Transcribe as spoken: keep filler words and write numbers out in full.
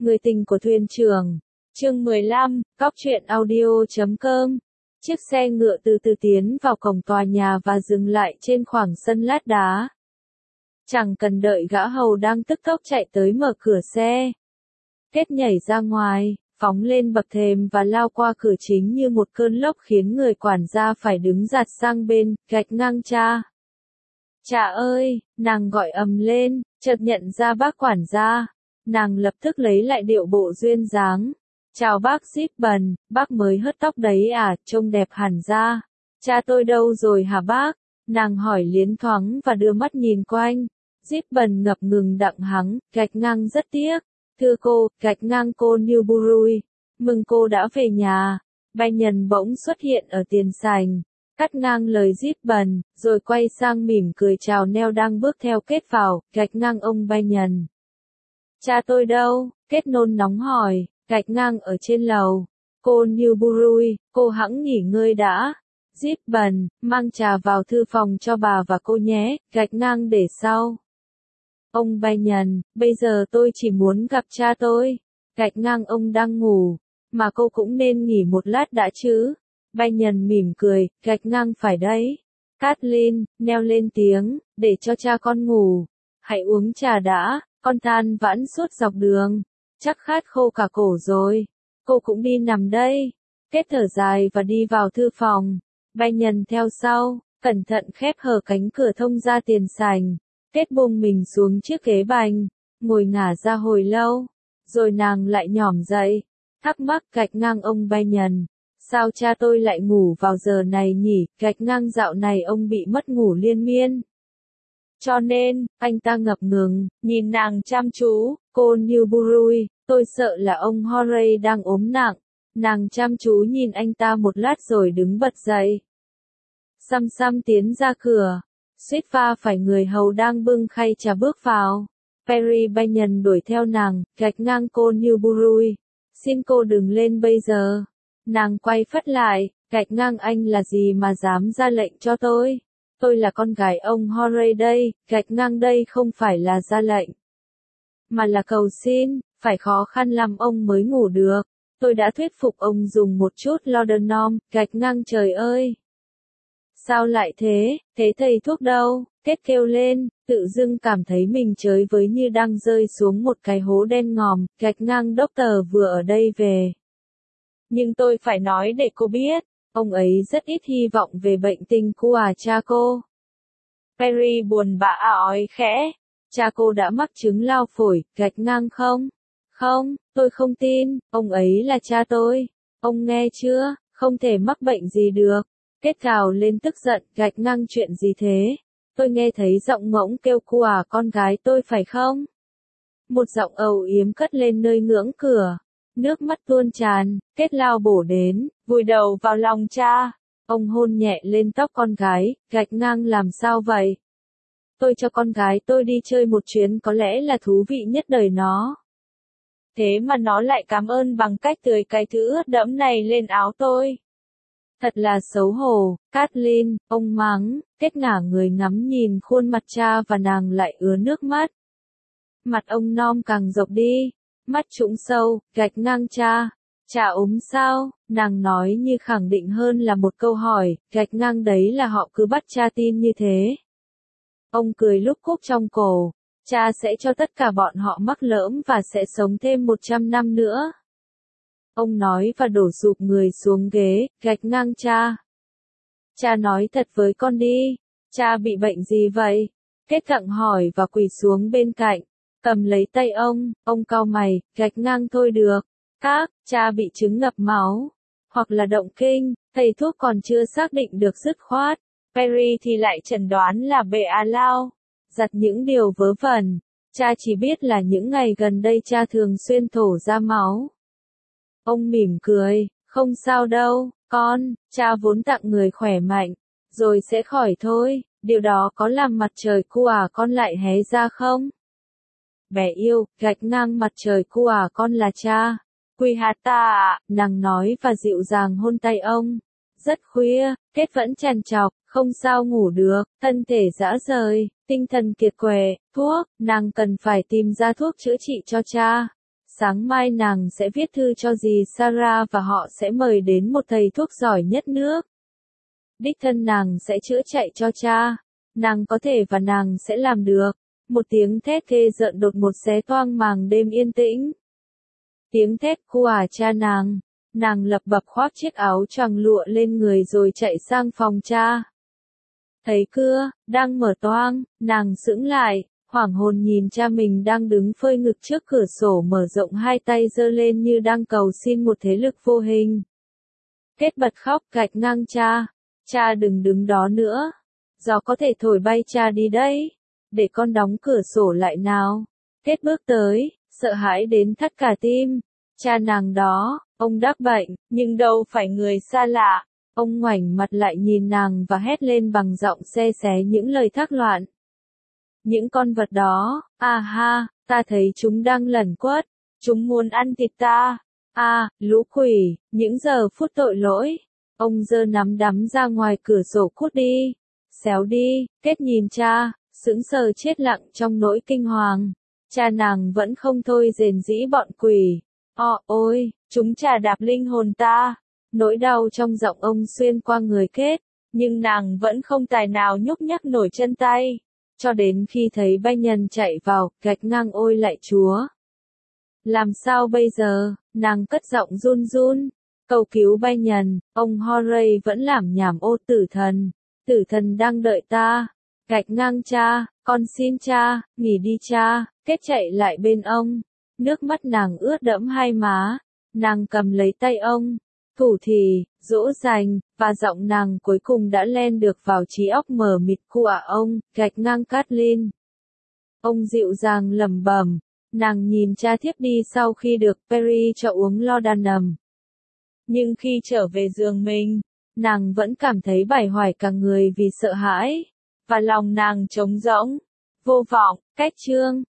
Người tình của thuyền trưởng. Chương mười lăm, cóc truyện audio chấm com. Chiếc xe ngựa từ từ tiến vào cổng tòa nhà và dừng lại trên khoảng sân lát đá. Chẳng cần đợi gã hầu đang tức tốc chạy tới mở cửa xe. Kết nhảy ra ngoài, phóng lên bậc thềm và lao qua cửa chính như một cơn lốc khiến người quản gia phải đứng giạt sang bên, gạch ngang cha. Cha ơi, nàng gọi ầm lên, chợt nhận ra bác quản gia. Nàng lập tức lấy lại điệu bộ duyên dáng. Chào bác Gibbon, bác mới hớt tóc đấy à, trông đẹp hẳn ra. Cha tôi đâu rồi hả bác? Nàng hỏi liến thoáng và đưa mắt nhìn quanh. Gibbon ngập ngừng đặng hắng, gạch ngang rất tiếc. Thưa cô, gạch ngang cô Newbury. Mừng cô đã về nhà. Banyan bỗng xuất hiện ở tiền sảnh, cắt ngang lời Gibbon, rồi quay sang mỉm cười chào Nell đang bước theo Kết vào, gạch ngang ông Banyan. Cha tôi đâu? Kết nôn nóng hỏi, gạch ngang ở trên lầu. Cô Newbury, cô hẵng nghỉ ngơi đã. Gibbon, mang trà vào thư phòng cho bà và cô nhé, gạch ngang để sau. Ông Banyan, bây giờ tôi chỉ muốn gặp cha tôi. Gạch ngang ông đang ngủ, mà cô cũng nên nghỉ một lát đã chứ. Banyan mỉm cười, gạch ngang phải đấy. Kathleen, Nell lên tiếng, để cho cha con ngủ. Hãy uống trà đã, con than vãn suốt dọc đường. Chắc khát khô cả cổ rồi. Cô cũng đi nằm đây. Kết thở dài và đi vào thư phòng. Banyan theo sau, cẩn thận khép hờ cánh cửa thông ra tiền sảnh. Kết buông mình xuống chiếc ghế bành, ngồi ngả ra hồi lâu. Rồi nàng lại nhỏm dậy, thắc mắc gạch ngang ông Banyan. Sao cha tôi lại ngủ vào giờ này nhỉ, gạch ngang dạo này ông bị mất ngủ liên miên. Cho nên, anh ta ngập ngừng, nhìn nàng chăm chú, cô Newbury, tôi sợ là ông Horay đang ốm nặng. Nàng chăm chú nhìn anh ta một lát rồi đứng bật dậy. Xăm xăm tiến ra cửa, suýt va phải người hầu đang bưng khay trà bước vào. Perry Banyan đuổi theo nàng, gạch ngang cô Newbury. Xin cô đừng lên bây giờ. Nàng quay phắt lại, gạch ngang anh là gì mà dám ra lệnh cho tôi? Tôi là con gái ông Horay đây, gạch ngang đây không phải là ra lệnh. Mà là cầu xin, phải khó khăn lắm ông mới ngủ được. Tôi đã thuyết phục ông dùng một chút laudanum, gạch ngang trời ơi. Sao lại thế, thế thầy thuốc đâu? Kết kêu lên, tự dưng cảm thấy mình chới với như đang rơi xuống một cái hố đen ngòm, gạch ngang doctor vừa ở đây về. Nhưng tôi phải nói để cô biết, ông ấy rất ít hy vọng về bệnh tình của à cha cô. Perry buồn bã ói khẽ, cha cô đã mắc chứng lao phổi, gạch ngang không? Không, tôi không tin, ông ấy là cha tôi. Ông nghe chưa, không thể mắc bệnh gì được. Kết gào lên tức giận, gạch ngang chuyện gì thế? Tôi nghe thấy giọng ngỗng kêu của à con gái tôi phải không? Một giọng ầu yếm cất lên nơi ngưỡng cửa. Nước mắt tuôn tràn, Kết lao bổ đến, vùi đầu vào lòng cha. Ông hôn nhẹ lên tóc con gái, gạch ngang làm sao vậy? Tôi cho con gái tôi đi chơi một chuyến có lẽ là thú vị nhất đời nó. Thế mà nó lại cảm ơn bằng cách tưới cái thứ ướt đẫm này lên áo tôi. Thật là xấu hổ, Kathleen, ông mắng. Kết ngả người ngắm nhìn khuôn mặt cha và nàng lại ứa nước mắt. Mặt ông Nom càng rộng đi, mắt trũng sâu, gạch ngang cha. Cha ốm sao? Nàng nói như khẳng định hơn là một câu hỏi, gạch ngang đấy là họ cứ bắt cha tin như thế. Ông cười lúc khúc trong cổ, cha sẽ cho tất cả bọn họ mắc lỡm và sẽ sống thêm một trăm năm nữa. Ông nói và đổ sụp người xuống ghế, gạch ngang cha. Cha nói thật với con đi, cha bị bệnh gì vậy? Kết gặng hỏi và quỳ xuống bên cạnh, cầm lấy tay ông, ông cau mày, gạch ngang thôi được. Các, cha bị chứng ngập máu, hoặc là động kinh, thầy thuốc còn chưa xác định được dứt khoát. Perry thì lại chẩn đoán là bệ á lao. Giặt những điều vớ vẩn, cha chỉ biết là những ngày gần đây cha thường xuyên thổ ra máu. Ông mỉm cười, không sao đâu, con, cha vốn tặng người khỏe mạnh, rồi sẽ khỏi thôi, điều đó có làm mặt trời của à con lại hé ra không? Bé yêu, gạch ngang mặt trời của à con là cha. Quỳ hạt ta ạ, nàng nói và dịu dàng hôn tay ông. Rất khuya, Kết vẫn trằn trọc, không sao ngủ được, thân thể rã rời, tinh thần kiệt quệ, thuốc, nàng cần phải tìm ra thuốc chữa trị cho cha. Sáng mai nàng sẽ viết thư cho dì Sarah và họ sẽ mời đến một thầy thuốc giỏi nhất nước. Đích thân nàng sẽ chữa chạy cho cha. Nàng có thể và nàng sẽ làm được. Một tiếng thét ghê rợn đột ngột xé toang màng đêm yên tĩnh. Tiếng thét của cha nàng. Nàng lập bập khoác chiếc áo choàng lụa lên người rồi chạy sang phòng cha. Thấy cưa, đang mở toang, nàng sững lại, hoảng hồn nhìn cha mình đang đứng phơi ngực trước cửa sổ mở rộng hai tay giơ lên như đang cầu xin một thế lực vô hình. Kết bật khóc gạch ngang cha. Cha đừng đứng đó nữa. Gió có thể thổi bay cha đi đấy. Để con đóng cửa sổ lại nào. Kết bước tới, sợ hãi đến thắt cả tim. Cha nàng đó, ông đắc bệnh, nhưng đâu phải người xa lạ. Ông ngoảnh mặt lại nhìn nàng và hét lên bằng giọng se xé những lời thác loạn. Những con vật đó, à ha, ta thấy chúng đang lẩn quất. Chúng muốn ăn thịt ta. À, lũ quỷ, những giờ phút tội lỗi. Ông giơ nắm đấm ra ngoài cửa sổ cút đi. Xéo đi, Kết nhìn cha, sững sờ chết lặng trong nỗi kinh hoàng. Cha nàng vẫn không thôi rền rĩ bọn quỷ. Ồ, ôi, chúng chà đạp linh hồn ta. Nỗi đau trong giọng ông xuyên qua người Kết, nhưng nàng vẫn không tài nào nhúc nhắc nổi chân tay. Cho đến khi thấy Banyan chạy vào, gạch ngang ôi lạy Chúa. Làm sao bây giờ, nàng cất giọng run run. Cầu cứu Banyan, ông Horay vẫn làm nhảm ô tử thần. Tử thần đang đợi ta. Gạch ngang cha, con xin cha, nghỉ đi cha. Kết chạy lại bên ông. Nước mắt nàng ướt đẫm hai má. Nàng cầm lấy tay ông. Thủ thì, dỗ dành, và giọng nàng cuối cùng đã len được vào trí óc mờ mịt của ông, gạch ngang Kathleen. Ông dịu dàng lẩm bẩm, nàng nhìn cha thiếp đi sau khi được Perry cho uống laudanum. Nhưng khi trở về giường mình, nàng vẫn cảm thấy bải hoài cả người vì sợ hãi, và lòng nàng trống rỗng, vô vọng. Cách chương